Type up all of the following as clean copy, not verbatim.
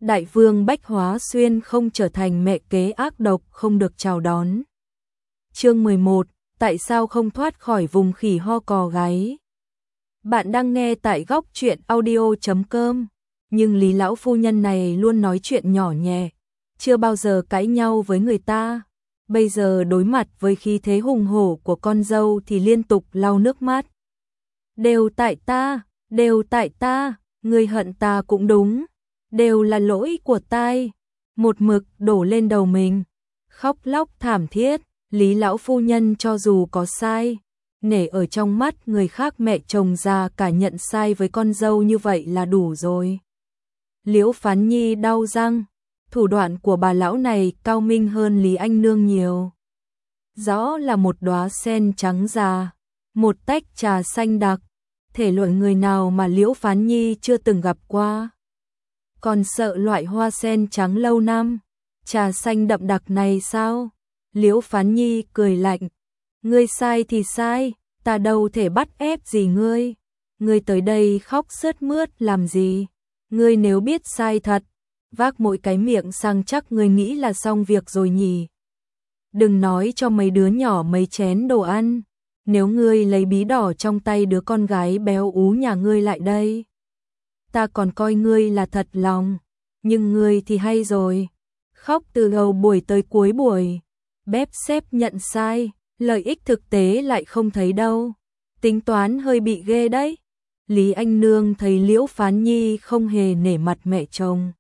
Đại vương Bách Hóa Xuyên không trở thành mẹ kế ác độc không được chào đón. Chương 11, tại sao không thoát khỏi vùng khỉ ho cò gáy? Bạn đang nghe tại góc truyện audio.com, nhưng Lý lão phu nhân này luôn nói chuyện nhỏ nhẹ, chưa bao giờ cãi nhau với người ta. Bây giờ đối mặt với khí thế hùng hổ của con dâu thì liên tục lau nước mắt. Đều tại ta, người hận ta cũng đúng, đều là lỗi của tai, một mực đổ lên đầu mình. Khóc lóc thảm thiết, Lý lão phu nhân cho dù có sai, nể ở trong mắt người khác mẹ chồng già cả nhận sai với con dâu như vậy là đủ rồi. Liễu Phán Nhi đau răng, thủ đoạn của bà lão này cao minh hơn Lý Anh Nương nhiều. Rõ là một đóa sen trắng già, một tách trà xanh đặc, thể loại người nào mà Liễu Phán Nhi chưa từng gặp qua. Còn sợ loại hoa sen trắng lâu năm, trà xanh đậm đặc này sao? Liễu Phán Nhi cười lạnh, ngươi sai thì sai, ta đâu thể bắt ép gì ngươi. Ngươi tới đây khóc sướt mướt làm gì? Ngươi nếu biết sai thật, vác mỗi cái miệng sang chắc ngươi nghĩ là xong việc rồi nhỉ. Đừng nói cho mấy đứa nhỏ mấy chén đồ ăn, nếu ngươi lấy bí đỏ trong tay đứa con gái béo ú nhà ngươi lại đây, ta còn coi ngươi là thật lòng, nhưng ngươi thì hay rồi, khóc từ đầu buổi tới cuối buổi, bép xép nhận sai, lợi ích thực tế lại không thấy đâu, tính toán hơi bị ghê đấy. Lý Anh Nương thấy Liễu Phán Nhi không hề nể mặt mẹ chồng,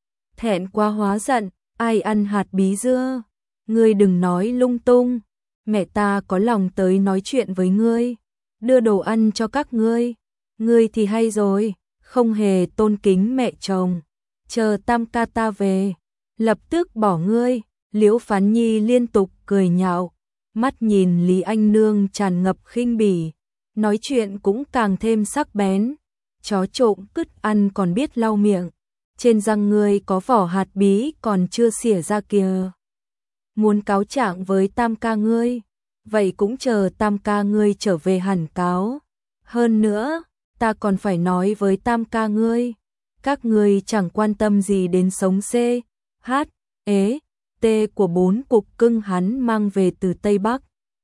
thẹn quá hóa giận, ai ăn hạt bí dưa, ngươi đừng nói lung tung, mẹ ta có lòng tới nói chuyện với ngươi, đưa đồ ăn cho các ngươi thì hay rồi, không hề tôn kính mẹ chồng, chờ tam ca ta về, lập tức bỏ ngươi. Liễu Phán Nhi liên tục cười nhạo, mắt nhìn Lý Anh Nương tràn ngập khinh bỉ, nói chuyện cũng càng thêm sắc bén, chó trộm cứt ăn còn biết lau miệng, trên răng ngươi có vỏ hạt bí còn chưa xỉa ra kìa. Muốn cáo trạng với tam ca ngươi, vậy cũng chờ tam ca ngươi trở về hẳn cáo. Hơn nữa, ta còn phải nói với tam ca ngươi, các ngươi chẳng quan tâm gì đến sống C, H, E, T của 4 cục cưng hắn mang về từ Tây Bắc.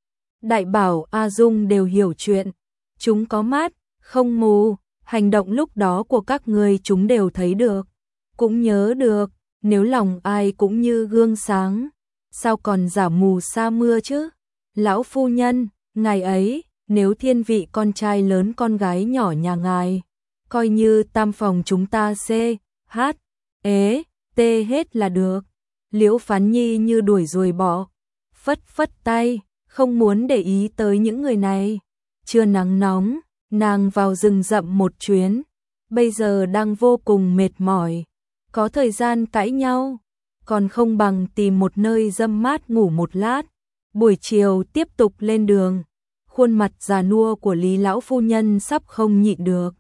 Đại bảo A Dung đều hiểu chuyện, chúng có mắt, không mù, hành động lúc đó của các ngươi chúng đều thấy được, cũng nhớ được, nếu lòng ai cũng như gương sáng, sao còn giả mù sa mưa chứ? Lão phu nhân, ngày ấy, nếu thiên vị con trai lớn con gái nhỏ nhà ngài, coi như tam phòng chúng ta C, H, E, T hết là được. Liễu Phán Nhi như đuổi ruồi bọ, phất phất tay, không muốn để ý tới những người này. Trưa nắng nóng, nàng vào rừng rậm một chuyến, bây giờ đang vô cùng mệt mỏi, có thời gian cãi nhau, còn không bằng tìm một nơi râm mát ngủ một lát. Buổi chiều tiếp tục lên đường, khuôn mặt già nua của Lý lão phu nhân sắp không nhịn được.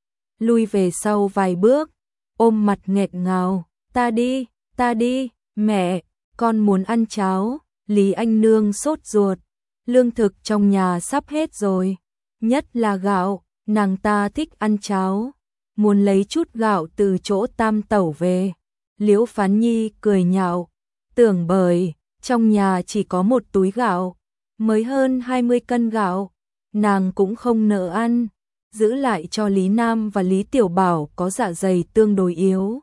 Lui về sau vài bước, ôm mặt nghẹt ngào, ta đi, mẹ, con muốn ăn cháo. Lý Anh Nương sốt ruột, lương thực trong nhà sắp hết rồi, nhất là gạo, nàng ta thích ăn cháo, muốn lấy chút gạo từ chỗ tam tẩu về. Liễu Phán Nhi cười nhạo, tưởng bởi trong nhà chỉ có một túi gạo, mới hơn 20 cân gạo, nàng cũng không nỡ ăn, giữ lại cho Lý Nam và Lý Tiểu Bảo có dạ dày tương đối yếu.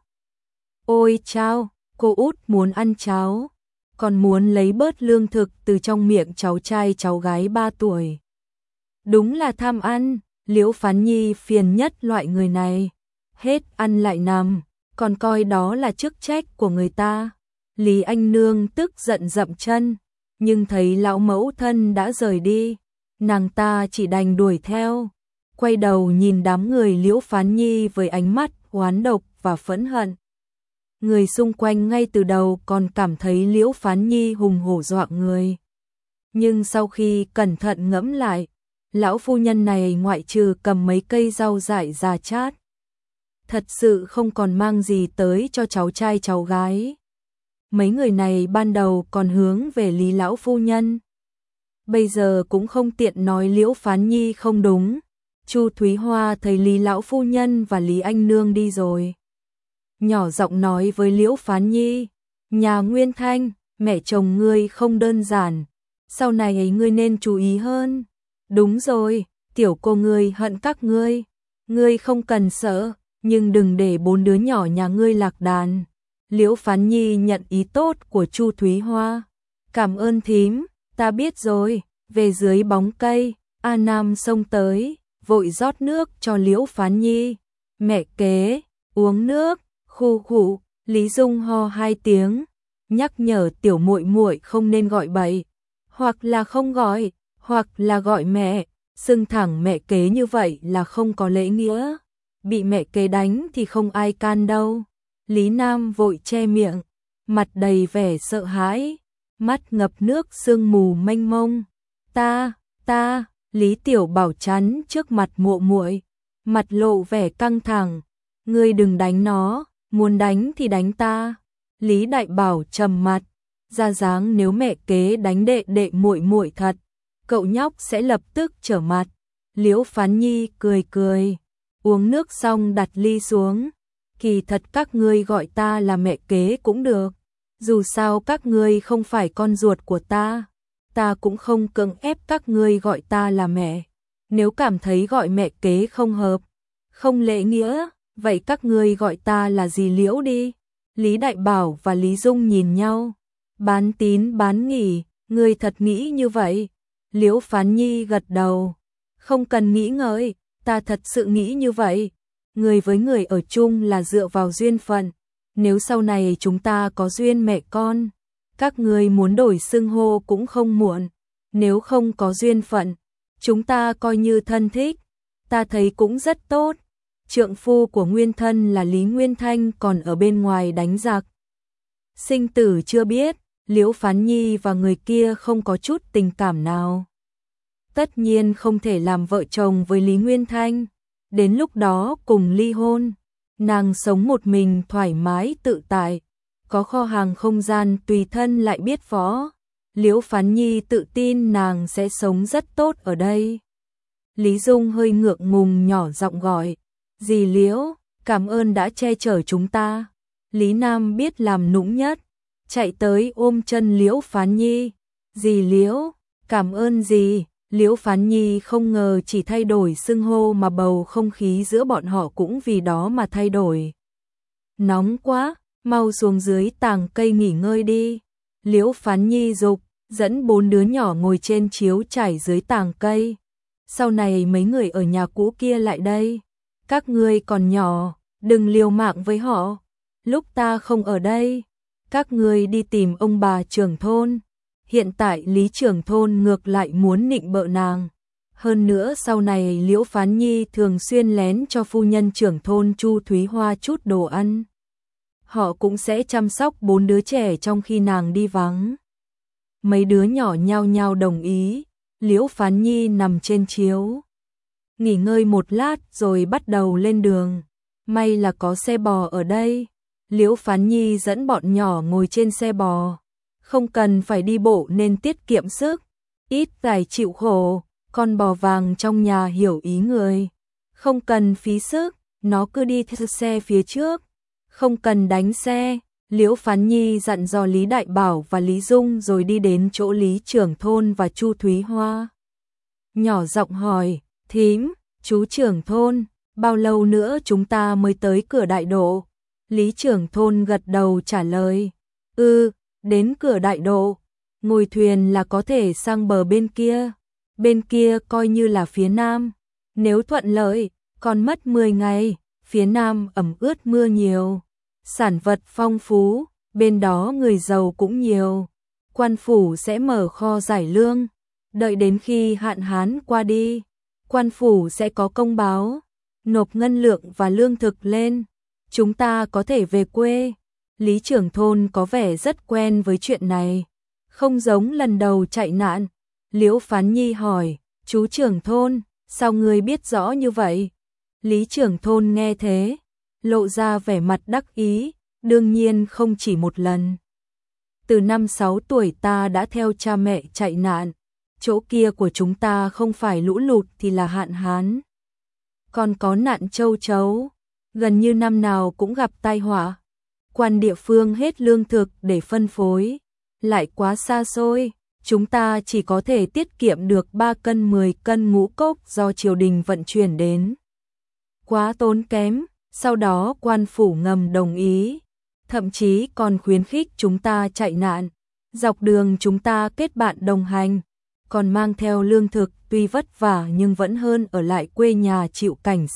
Ôi chao, cô út muốn ăn cháo, còn muốn lấy bớt lương thực từ trong miệng cháu trai cháu gái 3 tuổi. Đúng là tham ăn, Liễu Phán Nhi phiền nhất loại người này, hết ăn lại nằm, còn coi đó là chức trách của người ta. Lý Anh Nương tức giận dậm chân, nhưng thấy lão mẫu thân đã rời đi, nàng ta chỉ đành đuổi theo, quay đầu nhìn đám người Liễu Phán Nhi với ánh mắt oán độc và phẫn hận. Người xung quanh ngay từ đầu còn cảm thấy Liễu Phán Nhi hùng hổ dọa người, nhưng sau khi cẩn thận ngẫm lại, lão phu nhân này ngoại trừ cầm mấy cây rau dại già chát, thật sự không còn mang gì tới cho cháu trai cháu gái. Mấy người này ban đầu còn hướng về Lý lão phu nhân, bây giờ cũng không tiện nói Liễu Phán Nhi không đúng. Chu Thúy Hoa thấy Lý lão phu nhân và Lý Anh Nương đi rồi, nhỏ giọng nói với Liễu Phán Nhi, nhà Nguyên Thanh, mẹ chồng ngươi không đơn giản, sau này ấy ngươi nên chú ý hơn. Đúng rồi, tiểu cô ngươi hận các ngươi không cần sợ, nhưng đừng để 4 đứa nhỏ nhà ngươi lạc đàn. Liễu Phán Nhi nhận ý tốt của Chu Thúy Hoa. Cảm ơn thím, ta biết rồi. Về dưới bóng cây, A Nam xông tới, vội rót nước cho Liễu Phán Nhi. Mẹ kế, uống nước. Khu khụ, Lý Dung ho 2 tiếng, nhắc nhở tiểu muội muội không nên gọi bậy, hoặc là không gọi, hoặc là gọi mẹ, xưng thẳng mẹ kế như vậy là không có lễ nghĩa. Bị mẹ kế đánh thì không ai can đâu. Lý Nam vội che miệng, mặt đầy vẻ sợ hãi, mắt ngập nước sương mù mênh mông. Ta, Lý Tiểu Bảo chắn trước mặt muội muội, mặt lộ vẻ căng thẳng. Ngươi đừng đánh nó, muốn đánh thì đánh ta. Lý Đại Bảo trầm mặt, ra dáng nếu mẹ kế đánh đệ đệ muội muội thật, cậu nhóc sẽ lập tức trở mặt. Liễu Phán Nhi cười, uống nước xong đặt ly xuống. Kỳ thật các ngươi gọi ta là mẹ kế cũng được, dù sao các ngươi không phải con ruột của ta cũng không cưỡng ép các ngươi gọi ta là mẹ. Nếu cảm thấy gọi mẹ kế không hợp, không lễ nghĩa, vậy các ngươi gọi ta là dì Liễu đi. Lý Đại Bảo và Lý Dung nhìn nhau, bán tín bán nghi, ngươi thật nghĩ như vậy? Liễu Phán Nhi gật đầu, không cần nghĩ ngợi, ta thật sự nghĩ như vậy. Người với người ở chung là dựa vào duyên phận, nếu sau này chúng ta có duyên mẹ con, các ngươi muốn đổi xưng hô cũng không muộn. Nếu không có duyên phận, chúng ta coi như thân thích, ta thấy cũng rất tốt. Trượng phu của Nguyên Thân là Lý Nguyên Thanh còn ở bên ngoài đánh giặc, sinh tử chưa biết. Liễu Phán Nhi và người kia không có chút tình cảm nào, tất nhiên không thể làm vợ chồng với Lý Nguyên Thanh. Đến lúc đó cùng ly hôn, nàng sống một mình thoải mái tự tại, có kho hàng không gian tùy thân lại biết phó. Liễu Phán Nhi tự tin nàng sẽ sống rất tốt ở đây. Lý Dung hơi ngượng ngùng nhỏ giọng gọi, dì Liễu, cảm ơn đã che chở chúng ta. Lý Nam biết làm nũng nhất, chạy tới ôm chân Liễu Phán Nhi. Dì Liễu, cảm ơn dì. Liễu Phán Nhi không ngờ chỉ thay đổi xưng hô mà bầu không khí giữa bọn họ cũng vì đó mà thay đổi. Nóng quá, mau xuống dưới tàng cây nghỉ ngơi đi. Liễu Phán Nhi dục, dẫn 4 đứa nhỏ ngồi trên chiếu trải dưới tàng cây. Sau này mấy người ở nhà cũ kia lại đây. Các ngươi còn nhỏ, đừng liều mạng với họ. Lúc ta không ở đây, các ngươi đi tìm ông bà trưởng thôn. Hiện tại Lý trưởng thôn ngược lại muốn nịnh bợ nàng. Hơn nữa sau này Liễu Phán Nhi thường xuyên lén cho phu nhân trưởng thôn Chu Thúy Hoa chút đồ ăn. Họ cũng sẽ chăm sóc 4 đứa trẻ trong khi nàng đi vắng. Mấy đứa nhỏ nhao nhao đồng ý. Liễu Phán Nhi nằm trên chiếu, nghỉ ngơi một lát rồi bắt đầu lên đường. May là có xe bò ở đây. Liễu Phán Nhi dẫn bọn nhỏ ngồi trên xe bò, không cần phải đi bộ nên tiết kiệm sức, ít phải chịu khổ. Con bò vàng trong nhà hiểu ý người, không cần phí sức, nó cứ đi theo xe phía trước, không cần đánh xe. Liễu Phán Nhi dặn dò Lý Đại Bảo và Lý Dung rồi đi đến chỗ Lý trưởng thôn và Chu Thúy Hoa. Nhỏ giọng hỏi, thím, chú trưởng thôn, bao lâu nữa chúng ta mới tới cửa đại độ? Lý trưởng thôn gật đầu trả lời, đến cửa đại độ, ngồi thuyền là có thể sang bờ bên kia coi như là phía nam. Nếu thuận lợi, còn mất 10 ngày, phía nam ẩm ướt mưa nhiều, sản vật phong phú, bên đó người giàu cũng nhiều. Quan phủ sẽ mở kho giải lương, đợi đến khi hạn hán qua đi, quan phủ sẽ có công báo, nộp ngân lượng và lương thực lên, chúng ta có thể về quê. Lý trưởng thôn có vẻ rất quen với chuyện này, không giống lần đầu chạy nạn. Liễu Phán Nhi hỏi, chú trưởng thôn, sao ngươi biết rõ như vậy? Lý trưởng thôn nghe thế, lộ ra vẻ mặt đắc ý, đương nhiên không chỉ một lần. Từ năm 6 tuổi ta đã theo cha mẹ chạy nạn, chỗ kia của chúng ta không phải lũ lụt thì là hạn hán. Còn có nạn châu chấu, gần như năm nào cũng gặp tai họa. Quan địa phương hết lương thực để phân phối, lại quá xa xôi, chúng ta chỉ có thể tiết kiệm được 3 cân 10 cân ngũ cốc do triều đình vận chuyển đến. Quá tốn kém, sau đó quan phủ ngầm đồng ý, thậm chí còn khuyến khích chúng ta chạy nạn. Dọc đường chúng ta kết bạn đồng hành, còn mang theo lương thực, tuy vất vả nhưng vẫn hơn ở lại quê nhà chịu cảnh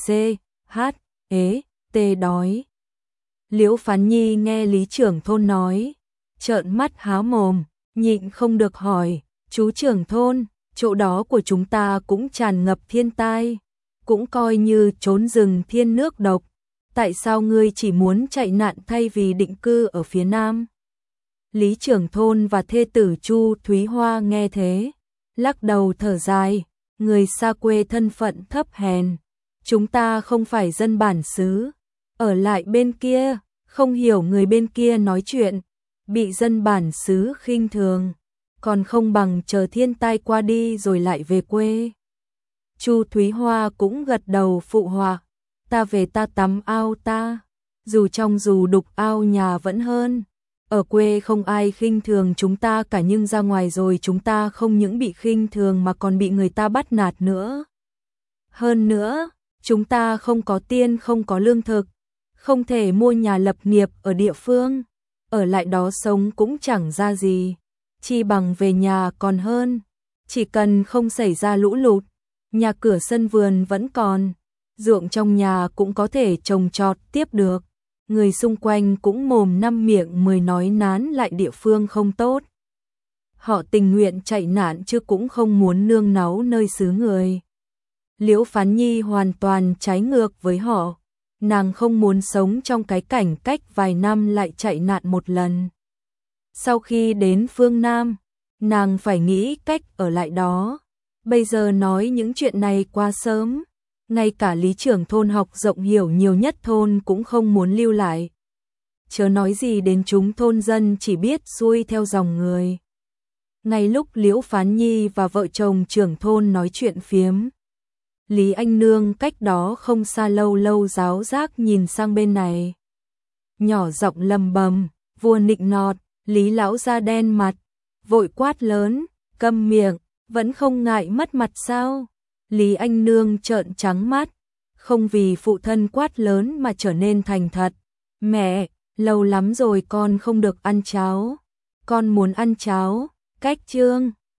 đói. Liễu Phán Nhi nghe lý trưởng thôn nói, trợn mắt há mồm, nhịn không được hỏi, chú trưởng thôn, chỗ đó của chúng ta cũng tràn ngập thiên tai, cũng coi như trốn rừng thiên nước độc, tại sao ngươi chỉ muốn chạy nạn thay vì định cư ở phía Nam? Lý trưởng thôn và thê tử Chu Thúy Hoa nghe thế, lắc đầu thở dài, người xa quê thân phận thấp hèn, chúng ta không phải dân bản xứ, ở lại bên kia, không hiểu người bên kia nói chuyện, bị dân bản xứ khinh thường, còn không bằng chờ thiên tai qua đi rồi lại về quê. Chu Thúy Hoa cũng gật đầu phụ họa, ta về ta tắm ao ta, dù trong dù đục ao nhà vẫn hơn. Ở quê không ai khinh thường chúng ta cả nhưng ra ngoài rồi chúng ta không những bị khinh thường mà còn bị người ta bắt nạt nữa. Hơn nữa, chúng ta không có tiền không có lương thực, không thể mua nhà lập nghiệp ở địa phương, ở lại đó sống cũng chẳng ra gì, chi bằng về nhà còn hơn, chỉ cần không xảy ra lũ lụt, nhà cửa sân vườn vẫn còn, ruộng trong nhà cũng có thể trồng trọt tiếp được. Người xung quanh cũng mồm năm miệng mười nói nán lại địa phương không tốt. Họ tình nguyện chạy nạn chứ cũng không muốn nương náu nơi xứ người. Liễu Phán Nhi hoàn toàn trái ngược với họ. Nàng không muốn sống trong cái cảnh cách vài năm lại chạy nạn một lần. Sau khi đến phương Nam, nàng phải nghĩ cách ở lại đó. Bây giờ nói những chuyện này quá sớm. Ngay cả lý trưởng thôn học rộng hiểu nhiều nhất thôn cũng không muốn lưu lại. Chớ nói gì đến chúng thôn dân chỉ biết xuôi theo dòng người. Ngay lúc Liễu Phán Nhi và vợ chồng trưởng thôn nói chuyện phiếm, Lý Anh Nương cách đó không xa lâu lâu giáo giác nhìn sang bên này. Nhỏ giọng lầm bầm, vua nịnh nọt, Lý lão da đen mặt, vội quát lớn, câm miệng, vẫn không ngại mất mặt sao? Lý Anh Nương trợn trắng mắt, không vì phụ thân quát lớn mà trở nên thành thật. Mẹ, lâu lắm rồi con không được ăn cháo. Con muốn ăn cháo, cách trương.